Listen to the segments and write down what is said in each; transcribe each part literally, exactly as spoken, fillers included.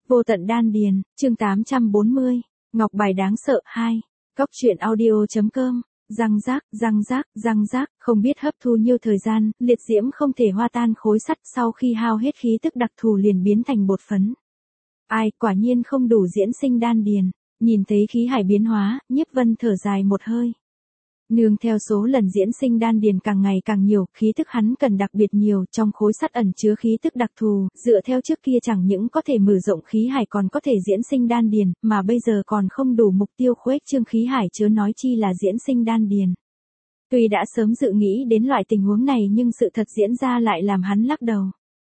Vô tận đan điền, chương tám trăm bốn mươi, Ngọc bài đáng sợ hai. Góc truyện audio.com, răng rác, răng rác, răng rác, không biết hấp thu nhiêu thời gian, liệt diễm không thể hòa tan khối sắt, sau khi hao hết khí tức đặc thù liền biến thành bột phấn. Ai, quả nhiên không đủ diễn sinh đan điền. Nhìn thấy khí hải biến hóa, Nhiếp Vân thở dài một hơi. Nương theo số lần diễn sinh đan điền càng ngày càng nhiều, khí tức hắn cần đặc biệt nhiều, trong khối sắt ẩn chứa khí tức đặc thù, dựa theo trước kia chẳng những có thể mở rộng khí hải còn có thể diễn sinh đan điền, mà bây giờ còn không đủ mục tiêu khuếch trương khí hải chớ nói chi là diễn sinh đan điền. Tuy đã sớm dự nghĩ đến loại tình huống này nhưng sự thật diễn ra lại làm hắn lắc đầu.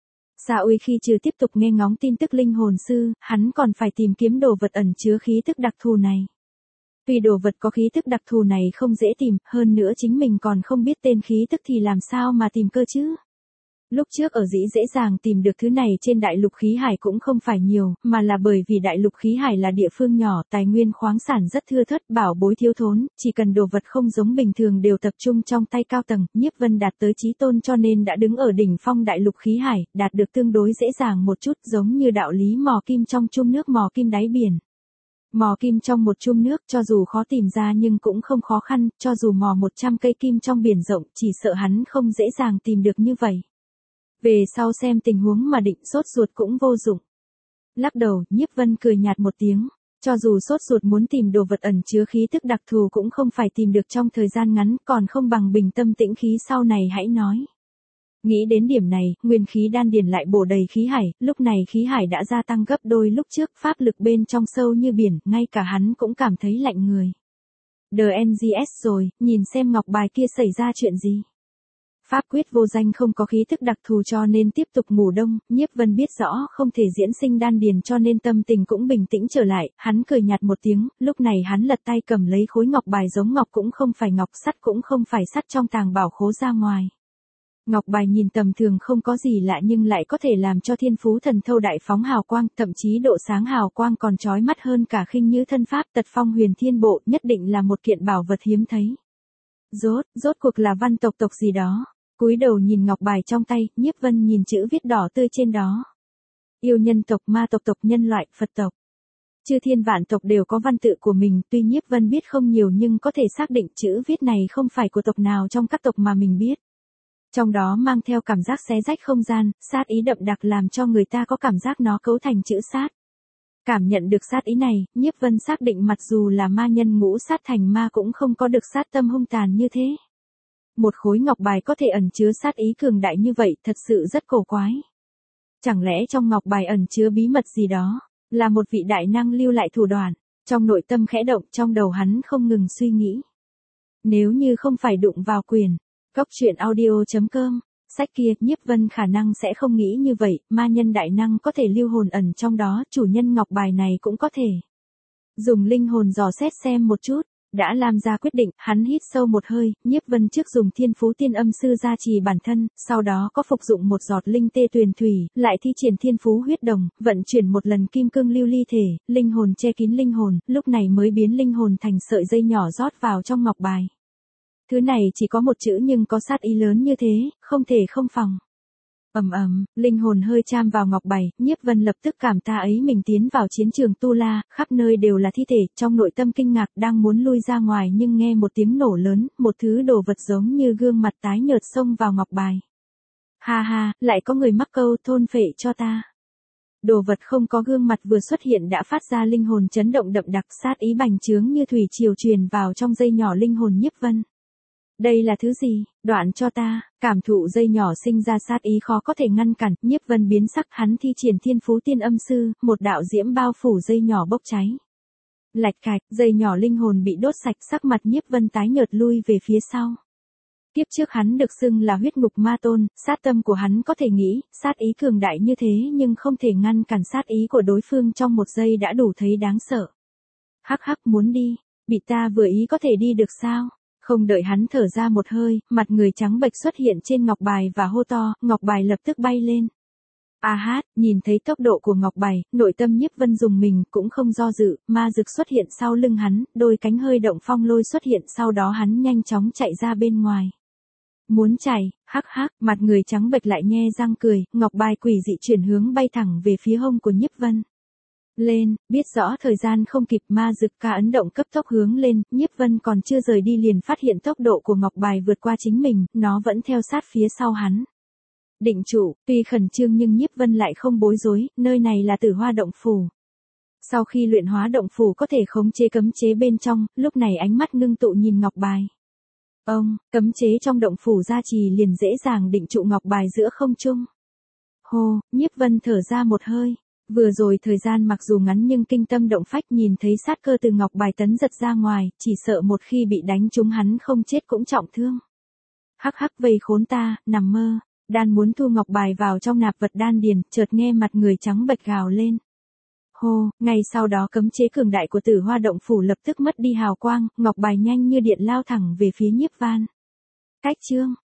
Sa Uy khi trừ tiếp tục nghe ngóng tin tức linh hồn sư, hắn còn phải tìm kiếm đồ vật ẩn chứa khí tức đặc thù này. Tuy đồ vật có khí tức đặc thù này không dễ tìm, hơn nữa chính mình còn không biết tên khí tức thì làm sao mà tìm cơ chứ. Lúc trước ở dĩ dễ dàng tìm được thứ này trên đại lục khí hải cũng không phải nhiều, mà là bởi vì đại lục khí hải là địa phương nhỏ, tài nguyên khoáng sản rất thưa thớt, bảo bối thiếu thốn, chỉ cần đồ vật không giống bình thường đều tập trung trong tay cao tầng, Nhiếp Vân đạt tới chí tôn cho nên đã đứng ở đỉnh phong đại lục khí hải, đạt được tương đối dễ dàng một chút, giống như đạo lý mò kim trong chum nước mò kim đáy biển. Mò kim trong một chum nước cho dù khó tìm ra nhưng cũng không khó khăn, cho dù mò một trăm cây kim trong biển rộng chỉ sợ hắn không dễ dàng tìm được như vậy. Về sau xem tình huống mà định sốt ruột cũng vô dụng. Lắc đầu, Nhiếp Vân cười nhạt một tiếng, cho dù sốt ruột muốn tìm đồ vật ẩn chứa khí tức đặc thù cũng không phải tìm được trong thời gian ngắn, còn không bằng bình tâm tĩnh khí sau này hãy nói. Nghĩ đến điểm này, nguyên khí đan điền lại bổ đầy khí hải, lúc này khí hải đã gia tăng gấp đôi lúc trước, pháp lực bên trong sâu như biển, ngay cả hắn cũng cảm thấy lạnh người. đê en giê ét rồi, nhìn xem ngọc bài kia xảy ra chuyện gì. Pháp quyết vô danh không có khí tức đặc thù cho nên tiếp tục ngủ đông, Nhiếp Vân biết rõ không thể diễn sinh đan điền cho nên tâm tình cũng bình tĩnh trở lại, hắn cười nhạt một tiếng, lúc này hắn lật tay cầm lấy khối ngọc bài giống ngọc cũng không phải ngọc, sắt cũng không phải sắt trong tàng bảo khố ra ngoài. Ngọc bài nhìn tầm thường không có gì lạ nhưng lại có thể làm cho thiên phú thần thâu đại phóng hào quang, thậm chí độ sáng hào quang còn chói mắt hơn cả khinh như thân pháp tật phong huyền thiên bộ, nhất định là một kiện bảo vật hiếm thấy. Rốt, rốt cuộc là văn tộc tộc gì đó. Cúi đầu nhìn ngọc bài trong tay, Nhiếp Vân nhìn chữ viết đỏ tươi trên đó. Yêu nhân tộc, ma tộc, tộc nhân loại, Phật tộc. Chư thiên vạn tộc đều có văn tự của mình, tuy Nhiếp Vân biết không nhiều nhưng có thể xác định chữ viết này không phải của tộc nào trong các tộc mà mình biết. Trong đó mang theo cảm giác xé rách không gian, sát ý đậm đặc làm cho người ta có cảm giác nó cấu thành chữ sát. Cảm nhận được sát ý này, Nhiếp Vân xác định mặc dù là ma nhân ngũ sát thành ma cũng không có được sát tâm hung tàn như thế. Một khối ngọc bài có thể ẩn chứa sát ý cường đại như vậy, thật sự rất cổ quái. Chẳng lẽ trong ngọc bài ẩn chứa bí mật gì đó, là một vị đại năng lưu lại thủ đoạn, trong nội tâm khẽ động, trong đầu hắn không ngừng suy nghĩ. Nếu như không phải đụng vào quyền, góc truyện audio.com, sách kia, Nhiếp Vân khả năng sẽ không nghĩ như vậy, ma nhân đại năng có thể lưu hồn ẩn trong đó, chủ nhân ngọc bài này cũng có thể. Dùng linh hồn dò xét xem một chút. Đã làm ra quyết định, hắn hít sâu một hơi, Nhiếp Vân trước dùng thiên phú tiên âm sư gia trì bản thân, sau đó có phục dụng một giọt linh tê tuyền thủy, lại thi triển thiên phú huyết đồng, vận chuyển một lần kim cương lưu ly thể, linh hồn che kín linh hồn, lúc này mới biến linh hồn thành sợi dây nhỏ rót vào trong ngọc bài. Thứ này chỉ có một chữ nhưng có sát ý lớn như thế, không thể không phòng. Ầm ầm, linh hồn hơi chạm vào ngọc bài, Nhiếp Vân lập tức cảm ta ấy mình tiến vào chiến trường tu la, khắp nơi đều là thi thể, trong nội tâm kinh ngạc đang muốn lui ra ngoài nhưng nghe một tiếng nổ lớn, một thứ đồ vật giống như gương mặt tái nhợt xông vào ngọc bài. Ha ha, lại có người mắc câu thôn phệ cho ta. Đồ vật không có gương mặt vừa xuất hiện đã phát ra linh hồn chấn động đậm đặc, sát ý bành trướng như thủy triều truyền vào trong dây nhỏ linh hồn Nhiếp Vân. Đây là thứ gì? Đoạn cho ta, cảm thụ dây nhỏ sinh ra sát ý khó có thể ngăn cản, Nhiếp Vân biến sắc, hắn thi triển thiên phú tiên âm sư, một đạo diễm bao phủ dây nhỏ bốc cháy. Lạch cạch, dây nhỏ linh hồn bị đốt sạch, sắc mặt Nhiếp Vân tái nhợt lui về phía sau. Tiếp trước hắn được xưng là huyết ngục ma tôn, sát tâm của hắn có thể nghĩ, sát ý cường đại như thế nhưng không thể ngăn cản sát ý của đối phương trong một giây đã đủ thấy đáng sợ. Hắc hắc muốn đi, bị ta vừa ý có thể đi được sao? Không đợi hắn thở ra một hơi, mặt người trắng bệch xuất hiện trên ngọc bài và hô to, ngọc bài lập tức bay lên. A hát, nhìn thấy tốc độ của ngọc bài, nội tâm Nhiếp Vân dùng mình, cũng không do dự, ma dực xuất hiện sau lưng hắn, đôi cánh hơi động phong lôi xuất hiện, sau đó hắn nhanh chóng chạy ra bên ngoài. Muốn chạy, hắc hắc, mặt người trắng bệch lại nhe răng cười, ngọc bài quỷ dị chuyển hướng bay thẳng về phía hông của Nhiếp Vân. lên, biết rõ thời gian không kịp, ma dực ca ấn động cấp tốc hướng lên, Nhiếp Vân còn chưa rời đi liền phát hiện tốc độ của ngọc bài vượt qua chính mình, nó vẫn theo sát phía sau hắn. Định trụ, tuy khẩn trương nhưng Nhiếp Vân lại không bối rối, nơi này là Tử Hoa động phủ. Sau khi luyện hóa động phủ có thể khống chế cấm chế bên trong, lúc này ánh mắt ngưng tụ nhìn ngọc bài. Ông, cấm chế trong động phủ gia trì liền dễ dàng định trụ ngọc bài giữa không trung. Hô, Nhiếp Vân thở ra một hơi. Vừa rồi thời gian mặc dù ngắn nhưng kinh tâm động phách, nhìn thấy sát cơ từ ngọc bài tấn giật ra ngoài, chỉ sợ một khi bị đánh trúng hắn không chết cũng trọng thương. Hắc hắc, vây khốn ta, nằm mơ. Đan muốn thu ngọc bài vào trong nạp vật đan điền, chợt nghe mặt người trắng bệch gào lên. Hô, ngay sau đó cấm chế cường đại của Tử Hoa động phủ lập tức mất đi hào quang, ngọc bài nhanh như điện lao thẳng về phía Nhiếp Văn. Cách chương